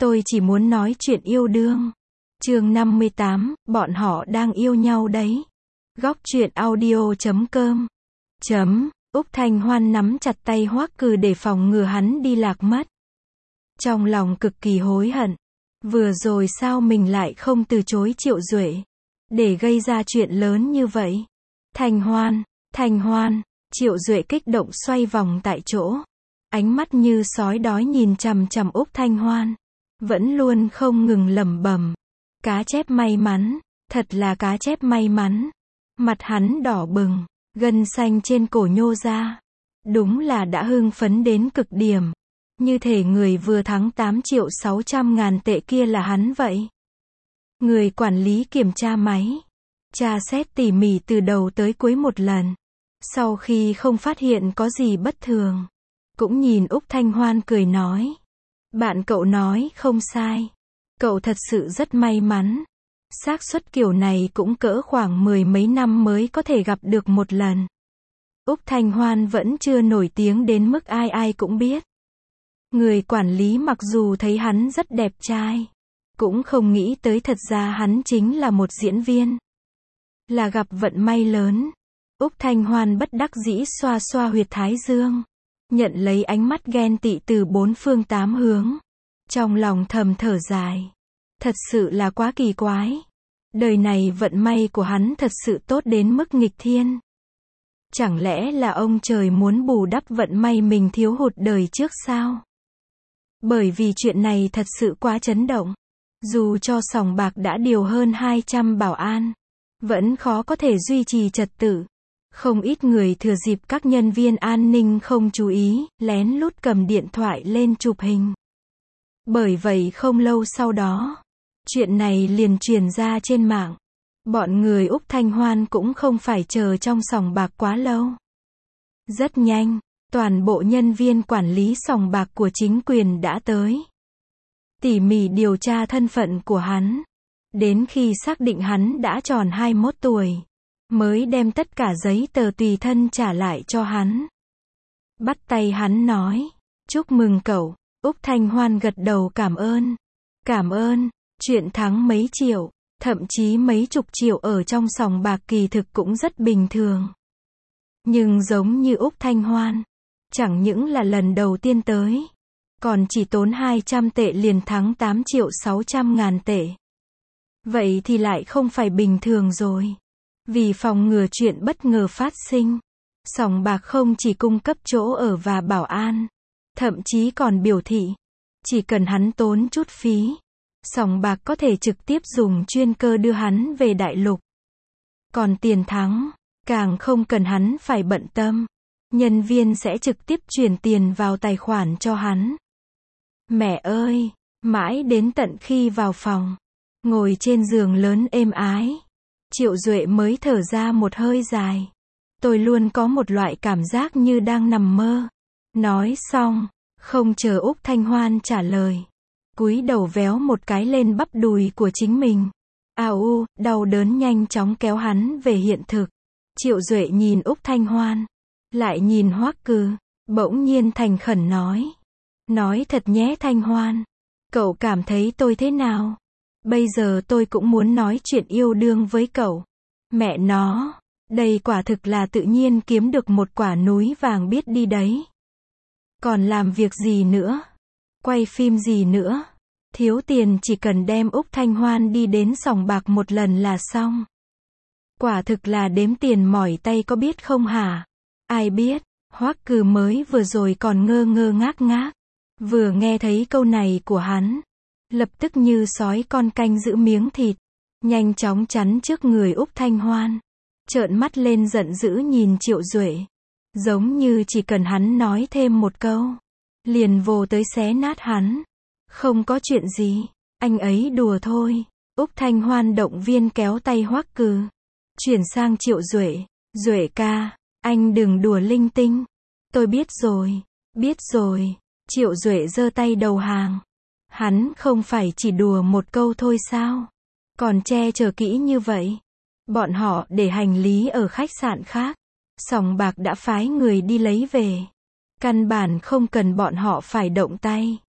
Tôi chỉ muốn nói chuyện yêu đương. Chương 58, bọn họ đang yêu nhau đấy. Góc truyện audio.com. Úc Thanh Hoan nắm chặt tay Hoắc Cừ để phòng ngừa hắn đi lạc mất. Trong lòng cực kỳ hối hận. Vừa rồi sao mình lại không từ chối Triệu Duệ, để gây ra chuyện lớn như vậy. Thanh Hoan, Triệu Duệ kích động xoay vòng tại chỗ. Ánh mắt như sói đói nhìn chằm chằm Úc Thanh Hoan. Vẫn luôn không ngừng lẩm bẩm. Cá chép may mắn, thật là cá chép may mắn. Mặt hắn đỏ bừng, gân xanh trên cổ nhô ra. Đúng là đã hưng phấn đến cực điểm. Như thể người vừa thắng 8.600.000 tệ kia là hắn vậy. Người quản lý kiểm tra máy. Tra xét tỉ mỉ từ đầu tới cuối một lần. Sau khi không phát hiện có gì bất thường, cũng nhìn Úc Thanh Hoan cười nói. Bạn cậu nói không sai. Cậu thật sự rất may mắn. Xác suất kiểu này cũng cỡ khoảng 10 mấy năm mới có thể gặp được một lần. Úc Thanh Hoan vẫn chưa nổi tiếng đến mức ai ai cũng biết. Người quản lý mặc dù thấy hắn rất đẹp trai, cũng không nghĩ tới thật ra hắn chính là một diễn viên. Là gặp vận may lớn. Úc Thanh Hoan bất đắc dĩ xoa xoa huyệt thái dương, nhận lấy ánh mắt ghen tị từ bốn phương tám hướng. Trong lòng thầm thở dài. Thật sự là quá kỳ quái. Đời này vận may của hắn thật sự tốt đến mức nghịch thiên. Chẳng lẽ là ông trời muốn bù đắp vận may mình thiếu hụt đời trước sao? Bởi vì chuyện này thật sự quá chấn động. Dù cho sòng bạc đã điều hơn 200 bảo an, vẫn khó có thể duy trì trật tự. Không ít người thừa dịp các nhân viên an ninh không chú ý, lén lút cầm điện thoại lên chụp hình. Bởi vậy không lâu sau đó, chuyện này liền truyền ra trên mạng. Bọn người Úc Thanh Hoan cũng không phải chờ trong sòng bạc quá lâu. Rất nhanh, toàn bộ nhân viên quản lý sòng bạc của chính quyền đã tới. Tỉ mỉ điều tra thân phận của hắn. Đến khi xác định hắn đã tròn 21 tuổi, mới đem tất cả giấy tờ tùy thân trả lại cho hắn. Bắt tay hắn nói, chúc mừng cậu. Úc Thanh Hoan gật đầu cảm ơn. Cảm ơn. Chuyện thắng mấy triệu, thậm chí mấy chục triệu ở trong sòng bạc kỳ thực cũng rất bình thường. Nhưng giống như Úc Thanh Hoan, chẳng những là lần đầu tiên tới, còn chỉ tốn 200 tệ liền thắng 8.600.000 tệ. Vậy thì lại không phải bình thường rồi. Vì phòng ngừa chuyện bất ngờ phát sinh, sòng bạc không chỉ cung cấp chỗ ở và bảo an, thậm chí còn biểu thị, chỉ cần hắn tốn chút phí, sòng bạc có thể trực tiếp dùng chuyên cơ đưa hắn về đại lục. Còn tiền thắng, càng không cần hắn phải bận tâm. Nhân viên sẽ trực tiếp chuyển tiền vào tài khoản cho hắn. Mẹ ơi, mãi đến tận khi vào phòng, ngồi trên giường lớn êm ái, Triệu Duệ mới thở ra một hơi dài. Tôi luôn có một loại cảm giác như đang nằm mơ. Nói xong, không chờ Úc Thanh Hoan trả lời, cúi đầu véo một cái lên bắp đùi của chính mình. Đau đớn nhanh chóng kéo hắn về hiện thực. Triệu Duệ nhìn Úc Thanh Hoan, lại nhìn Hoắc Cừ, bỗng nhiên thành khẩn nói. Nói thật nhé Thanh Hoan, cậu cảm thấy tôi thế nào? Bây giờ tôi cũng muốn nói chuyện yêu đương với cậu. Mẹ nó, đây quả thực là tự nhiên kiếm được một quả núi vàng biết đi đấy. Còn làm việc gì nữa? Quay phim gì nữa? Thiếu tiền chỉ cần đem Úc Thanh Hoan đi đến sòng bạc một lần là xong. Quả thực là đếm tiền mỏi tay có biết không hả? Ai biết, Hoắc Cừ mới vừa rồi còn ngơ ngơ ngác ngác. Vừa nghe thấy câu này của hắn, lập tức như sói con canh giữ miếng thịt, nhanh chóng chắn trước người Úc Thanh Hoan, trợn mắt lên giận dữ nhìn Triệu Duệ, giống như chỉ cần hắn nói thêm một câu, liền vồ tới xé nát hắn. Không có chuyện gì, anh ấy đùa thôi. Úc Thanh Hoan động viên kéo tay Hoắc Cừ, chuyển sang Triệu Duệ. Duệ ca, anh đừng đùa linh tinh. Tôi biết rồi, biết rồi. Triệu Duệ giơ tay đầu hàng. Hắn không phải chỉ đùa một câu thôi sao? Còn che chở kỹ như vậy. Bọn họ để hành lý ở khách sạn khác. Sòng bạc đã phái người đi lấy về. Căn bản không cần bọn họ phải động tay.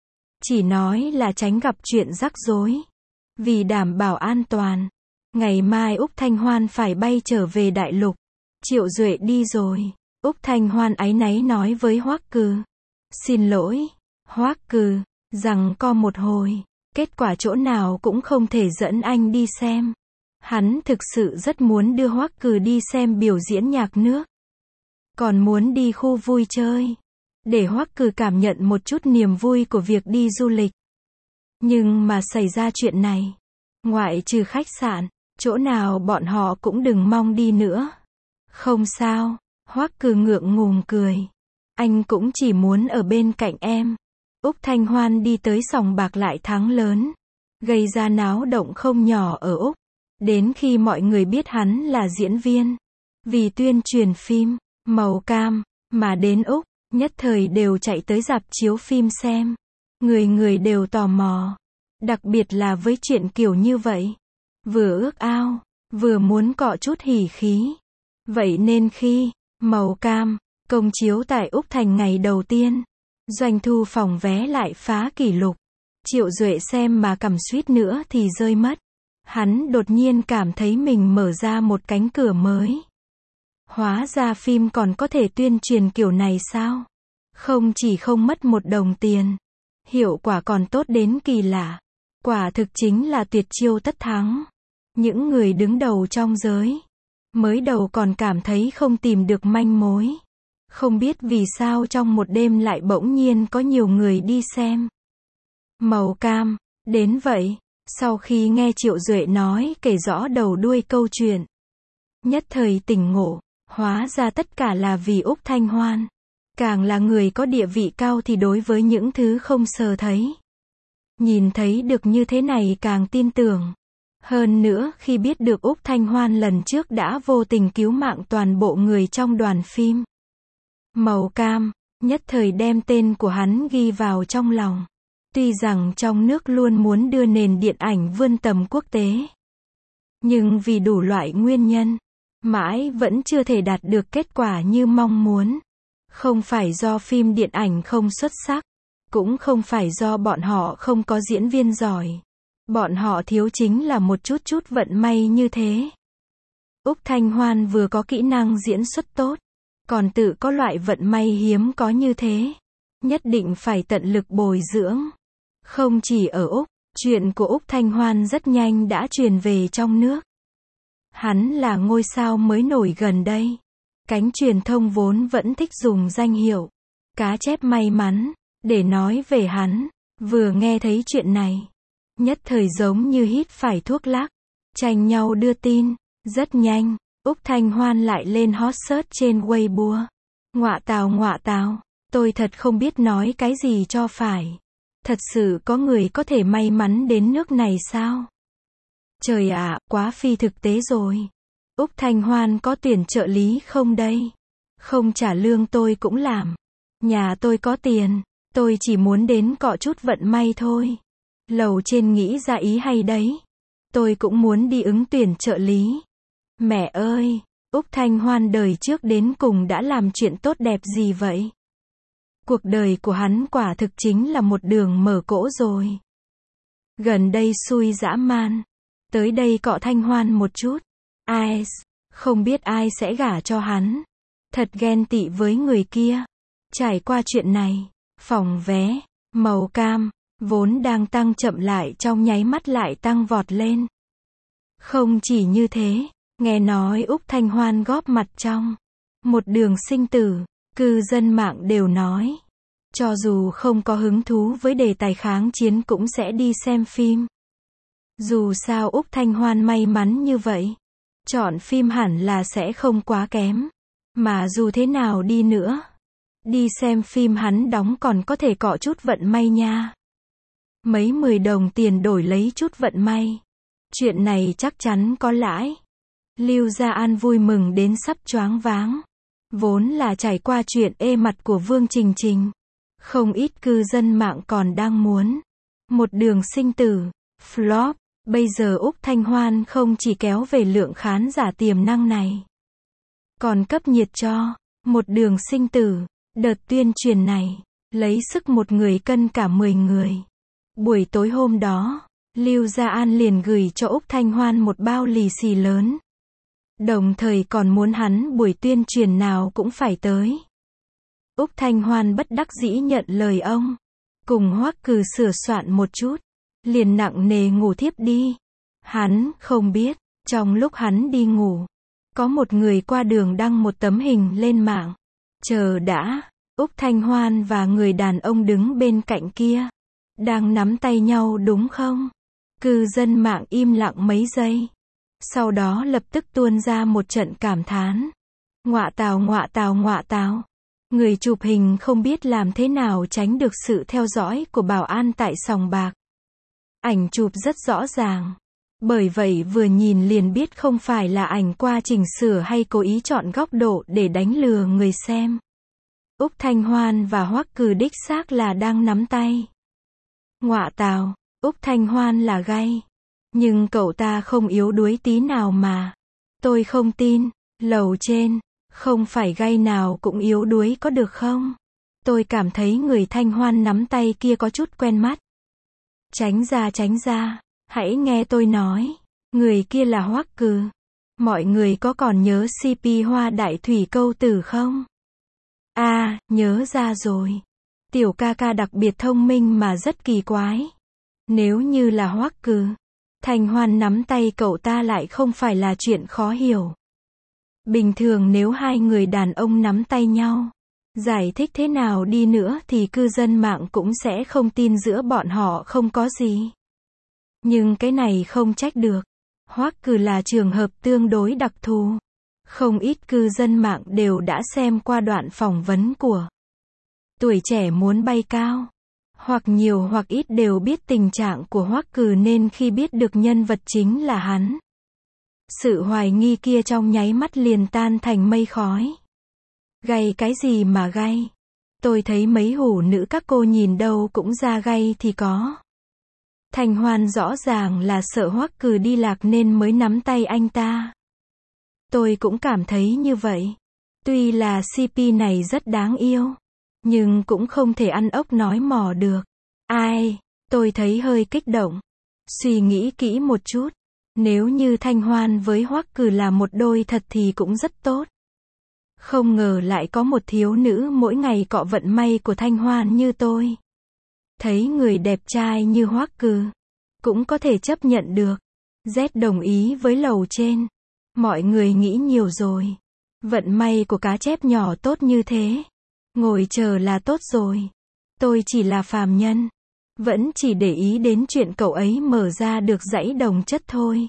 chỉ nói là tránh gặp chuyện rắc rối. Vì đảm bảo an toàn, ngày mai Úc Thanh Hoan phải bay trở về đại lục. Triệu Duệ đi rồi. Úc Thanh Hoan áy náy nói với Hoắc Cừ. Xin lỗi, Hoắc Cừ, rằng co một hồi. Kết quả chỗ nào cũng không thể dẫn anh đi xem. Hắn thực sự rất muốn đưa Hoắc Cừ đi xem biểu diễn nhạc nước. Còn muốn đi khu vui chơi. Để Hoắc Cừ cảm nhận một chút niềm vui của việc đi du lịch. Nhưng mà xảy ra chuyện này. Ngoại trừ khách sạn, chỗ nào bọn họ cũng đừng mong đi nữa. Không sao, Hoắc Cừ ngượng ngùng cười. Anh cũng chỉ muốn ở bên cạnh em. Úc Thanh Hoan đi tới sòng bạc lại thắng lớn. Gây ra náo động không nhỏ ở Úc. Đến khi mọi người biết hắn là diễn viên. Vì tuyên truyền phim, Màu Cam, mà đến Úc, nhất thời đều chạy tới rạp chiếu phim xem. Người người đều tò mò. Đặc biệt là với chuyện kiểu như vậy. Vừa ước ao, vừa muốn cọ chút hỉ khí. Vậy nên khi Màu Cam công chiếu tại Úc Thành ngày đầu tiên, doanh thu phòng vé lại phá kỷ lục. Triệu Duệ xem mà cằm suýt nữa thì rơi mất. Hắn đột nhiên cảm thấy mình mở ra một cánh cửa mới. Hóa ra phim còn có thể tuyên truyền kiểu này sao? Không chỉ không mất một đồng tiền, hiệu quả còn tốt đến kỳ lạ. Quả thực chính là tuyệt chiêu tất thắng. Những người đứng đầu trong giới, mới đầu còn cảm thấy không tìm được manh mối. Không biết vì sao trong một đêm lại bỗng nhiên có nhiều người đi xem. Màu Cam, đến vậy, sau khi nghe Triệu Duệ nói kể rõ đầu đuôi câu chuyện. Nhất thời tỉnh ngộ, hóa ra tất cả là vì Úc Thanh Hoan. Càng là người có địa vị cao thì đối với những thứ không sờ thấy. Nhìn thấy được như thế này càng tin tưởng. Hơn nữa khi biết được Úc Thanh Hoan lần trước đã vô tình cứu mạng toàn bộ người trong đoàn phim. Màu Cam, nhất thời đem tên của hắn ghi vào trong lòng. Tuy rằng trong nước luôn muốn đưa nền điện ảnh vươn tầm quốc tế. Nhưng vì đủ loại nguyên nhân, mãi vẫn chưa thể đạt được kết quả như mong muốn. Không phải do phim điện ảnh không xuất sắc, cũng không phải do bọn họ không có diễn viên giỏi. Bọn họ thiếu chính là một chút vận may như thế. Úc Thanh Hoan vừa có kỹ năng diễn xuất tốt, còn tự có loại vận may hiếm có như thế. Nhất định phải tận lực bồi dưỡng. Không chỉ ở Úc, chuyện của Úc Thanh Hoan rất nhanh đã truyền về trong nước. Hắn là ngôi sao mới nổi gần đây. Cánh truyền thông vốn vẫn thích dùng danh hiệu cá chép may mắn để nói về hắn. Vừa nghe thấy chuyện này, nhất thời giống như hít phải thuốc lắc, tranh nhau đưa tin. Rất nhanh, Úc Thanh Hoan lại lên hot search trên Weibo. Ngọa tào, tôi thật không biết nói cái gì cho phải. Thật sự có người có thể may mắn đến nước này sao? Trời ạ, quá phi thực tế rồi. Úc Thanh Hoan có tuyển trợ lý không đây? Không trả lương tôi cũng làm. Nhà tôi có tiền, tôi chỉ muốn đến cọ chút vận may thôi. Lầu trên nghĩ ra ý hay đấy. Tôi cũng muốn đi ứng tuyển trợ lý. Mẹ ơi, Úc Thanh Hoan đời trước đến cùng đã làm chuyện tốt đẹp gì vậy? Cuộc đời của hắn quả thực chính là một đường mở cỗ rồi. Gần đây xui dã man. Tới đây cọ Thanh Hoan một chút. Ai, không biết ai sẽ gả cho hắn. Thật ghen tị với người kia. Trải qua chuyện này, phòng vé, Màu Cam, vốn đang tăng chậm lại trong nháy mắt lại tăng vọt lên. Không chỉ như thế, nghe nói Úc Thanh Hoan góp mặt trong một đường sinh tử, cư dân mạng đều nói. Cho dù không có hứng thú với đề tài kháng chiến cũng sẽ đi xem phim. Dù sao Úc Thanh Hoan may mắn như vậy, chọn phim hẳn là sẽ không quá kém. Mà dù thế nào đi nữa, đi xem phim hắn đóng còn có thể cọ chút vận may nha. Mấy 10 đồng tiền đổi lấy chút vận may. Chuyện này chắc chắn có lãi. Lưu Gia An vui mừng đến sắp choáng váng. Vốn là trải qua chuyện ê mặt của Vương Trình Trình. Không ít cư dân mạng còn đang muốn một đường sinh tử, flop. Bây giờ Úc Thanh Hoan không chỉ kéo về lượng khán giả tiềm năng này, còn cấp nhiệt cho một đường sinh tử. Đợt tuyên truyền này, lấy sức một người cân cả 10 người. Buổi tối hôm đó, Lưu Gia An liền gửi cho Úc Thanh Hoan một bao lì xì lớn. Đồng thời còn muốn hắn buổi tuyên truyền nào cũng phải tới. Úc Thanh Hoan bất đắc dĩ nhận lời ông. Cùng Hoắc Cừ sửa soạn một chút. Liền nặng nề ngủ thiếp đi. Hắn không biết, trong lúc hắn đi ngủ, có một người qua đường đăng một tấm hình lên mạng. Chờ đã, Úc Thanh Hoan và người đàn ông đứng bên cạnh kia đang nắm tay nhau đúng không? Cư dân mạng im lặng mấy giây. Sau đó lập tức tuôn ra một trận cảm thán. Ngọa tào ngọa tào ngọa tào. Người chụp hình không biết làm thế nào tránh được sự theo dõi của bảo an tại sòng bạc. Ảnh chụp rất rõ ràng. Bởi vậy vừa nhìn liền biết không phải là ảnh qua chỉnh sửa hay cố ý chọn góc độ để đánh lừa người xem. Úc Thanh Hoan và Hoắc Cừ đích xác là đang nắm tay. Ngọa tào, Úc Thanh Hoan là gay. Nhưng cậu ta không yếu đuối tí nào mà. Tôi không tin, lầu trên, không phải gay nào cũng yếu đuối có được không? Tôi cảm thấy người Thanh Hoan nắm tay kia có chút quen mắt. Tránh ra, hãy nghe tôi nói. Người kia là Hoắc Cừ. Mọi người có còn nhớ CP Hoa Đại Thủy câu tử không? À, nhớ ra rồi. Tiểu ca ca đặc biệt thông minh mà rất kỳ quái. Nếu như là Hoắc Cừ, Thanh Hoan nắm tay cậu ta lại không phải là chuyện khó hiểu. Bình thường nếu hai người đàn ông nắm tay nhau, giải thích thế nào đi nữa thì cư dân mạng cũng sẽ không tin giữa bọn họ không có gì. Nhưng cái này không trách được. Hoắc Cừ là trường hợp tương đối đặc thù. Không ít cư dân mạng đều đã xem qua đoạn phỏng vấn của Tuổi Trẻ Muốn Bay Cao. Hoặc nhiều hoặc ít đều biết tình trạng của Hoắc Cừ nên khi biết được nhân vật chính là hắn, sự hoài nghi kia trong nháy mắt liền tan thành mây khói. Gay cái gì mà gay? Tôi thấy mấy hủ nữ các cô nhìn đâu cũng ra gay thì có. Thanh Hoan rõ ràng là sợ Hoắc Cừ đi lạc nên mới nắm tay anh ta. Tôi cũng cảm thấy như vậy. Tuy là CP này rất đáng yêu, nhưng cũng không thể ăn ốc nói mỏ được. Ai, tôi thấy hơi kích động. Suy nghĩ kỹ một chút. Nếu như Thanh Hoan với Hoắc Cừ là một đôi thật thì cũng rất tốt. Không ngờ lại có một thiếu nữ mỗi ngày cọ vận may của Thanh Hoan như tôi. Thấy người đẹp trai như Hoắc Cừ, cũng có thể chấp nhận được. Z đồng ý với lầu trên. Mọi người nghĩ nhiều rồi. Vận may của cá chép nhỏ tốt như thế. Ngồi chờ là tốt rồi. Tôi chỉ là phàm nhân. Vẫn chỉ để ý đến chuyện cậu ấy mở ra được dãy đồng chất thôi.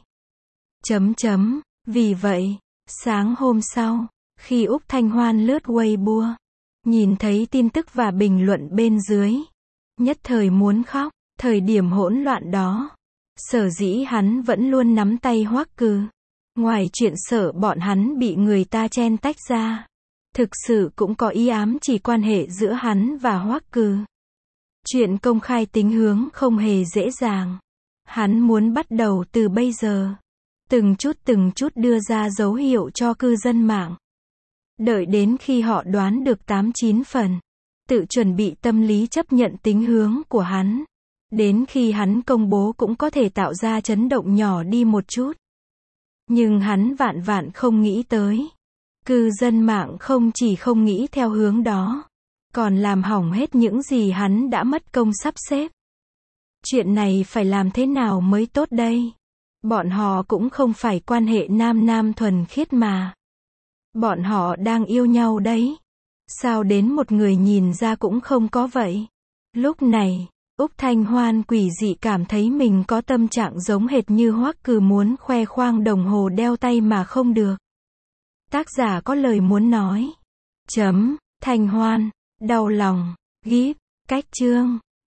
Vì vậy, sáng hôm sau, khi Úc Thanh Hoan lướt Weibo, nhìn thấy tin tức và bình luận bên dưới, nhất thời muốn khóc. Thời điểm hỗn loạn đó, sở dĩ hắn vẫn luôn nắm tay Hoắc Cừ. Ngoài chuyện sợ bọn hắn bị người ta chen tách ra, thực sự cũng có ý ám chỉ quan hệ giữa hắn và Hoắc Cừ. Chuyện công khai tính hướng không hề dễ dàng. Hắn muốn bắt đầu từ bây giờ, từng chút đưa ra dấu hiệu cho cư dân mạng. Đợi đến khi họ đoán được 8-9 phần, tự chuẩn bị tâm lý chấp nhận tính hướng của hắn. Đến khi hắn công bố cũng có thể tạo ra chấn động nhỏ đi một chút. Nhưng hắn vạn vạn không nghĩ tới. Cư dân mạng không chỉ không nghĩ theo hướng đó, còn làm hỏng hết những gì hắn đã mất công sắp xếp. Chuyện này phải làm thế nào mới tốt đây? Bọn họ cũng không phải quan hệ nam nam thuần khiết mà. Bọn họ đang yêu nhau đấy. Sao đến một người nhìn ra cũng không có vậy? Lúc này, Úc Thanh Hoan quỷ dị cảm thấy mình có tâm trạng giống hệt như Hoắc Cừ muốn khoe khoang đồng hồ đeo tay mà không được. Tác giả có lời muốn nói. Thanh Hoan, đau lòng, gíp, cách chương.